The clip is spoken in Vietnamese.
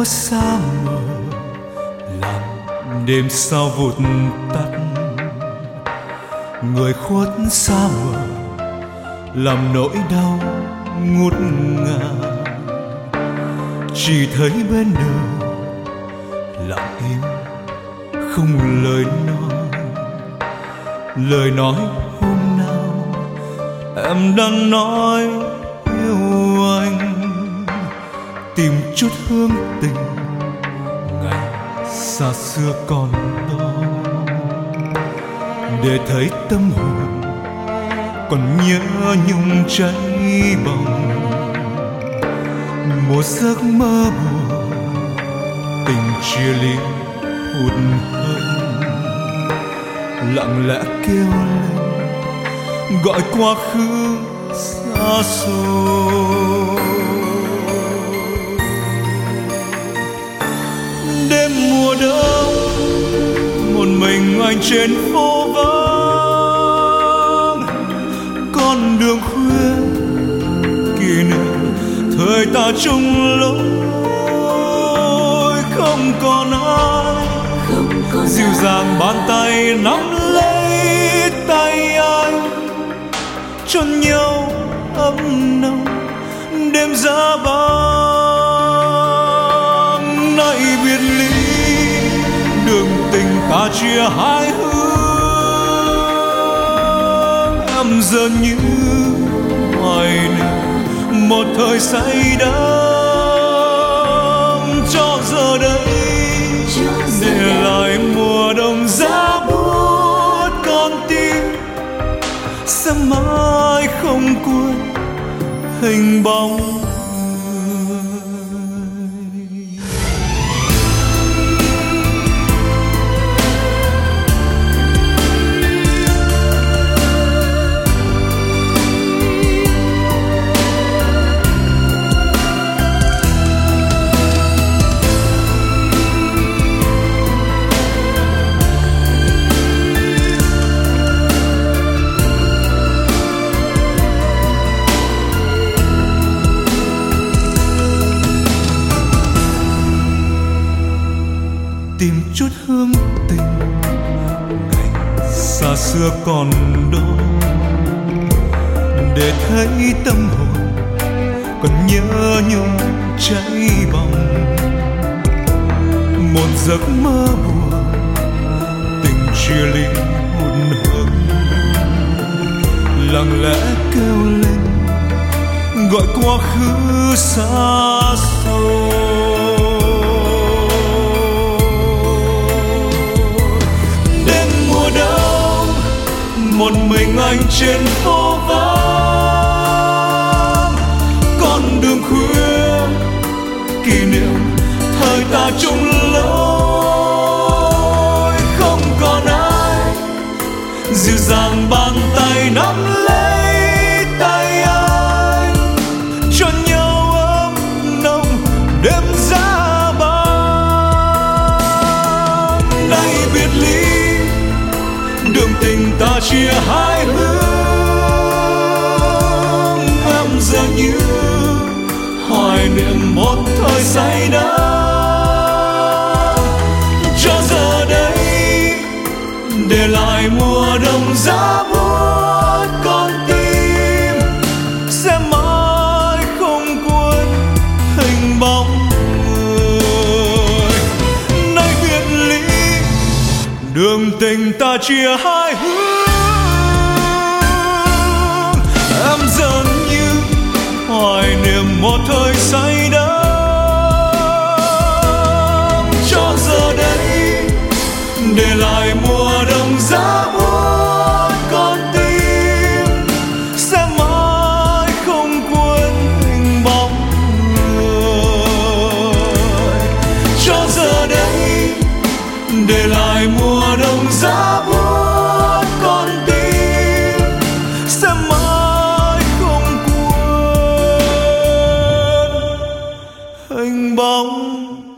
chúa xa mờ, làm đêm sao vụt tắt. Người khuất xa mờ, làm nỗi đau ngút ngàn. Chỉ thấy bên đời lặng im không lời nói hôm nào em đang nói yêu anh. Tìm chút hương tình ngày xa xưa còn đó, để thấy tâm hồn còn nhớ nhung cháy bỏng. Một giấc mơ buồn tình chia ly hụt hẫng, lặng lẽ kêu lên gọi quá khứ xa xôi. Đêm mùa đông một mình anh trên phố vắng, con đường khuya kỷ niệm thời ta chung lối. Không còn ai dịu dàng bàn tay nắm lấy tay anh, cho nhau ấm nồng đêm giá băng. Nay biệt ly đường tình ta chia hai hướng, em giờ như hoài niệm một thời say đắm. Cho giờ đây để lại mùa đông giá buốt con tim, sẽ mãi không quên hình bóng người. Tìm chút hương tình ngày xa xưa còn đó, để thấy tâm hồn còn nhớ nhung cháy bỏng. Một giấc mơ buồn tình chia ly hụt hẫng, lặng lẽ kêu lên gọi quá khứ xa xôi. Một mình anh trên phố vắng, con đường khuya kỷ niệm thời ta chung lối. Không còn ai dịu dàng bàn tay nắm lấy tay anh, cho nhau ấm nồng đêm giá băng. Nay biệt ly đường tình ta chia hai hướng, em giờ như hoài niệm một thời say đắm. Cho giờ đây để lại mùa đông giá buốt con tim, sẽ mãi không quên hình bóng người. Nay biệt ly đường tình ta chia hai hướng, em dần như hoài niệm một thời say đắm. Cho giờ đây để lại mùa đông giá buốt con tim, sẽ mãi không quên hình bóng người. Cho giờ đây để lại mùa đông giá buốt con tim, sẽ mãi không quên hình bóng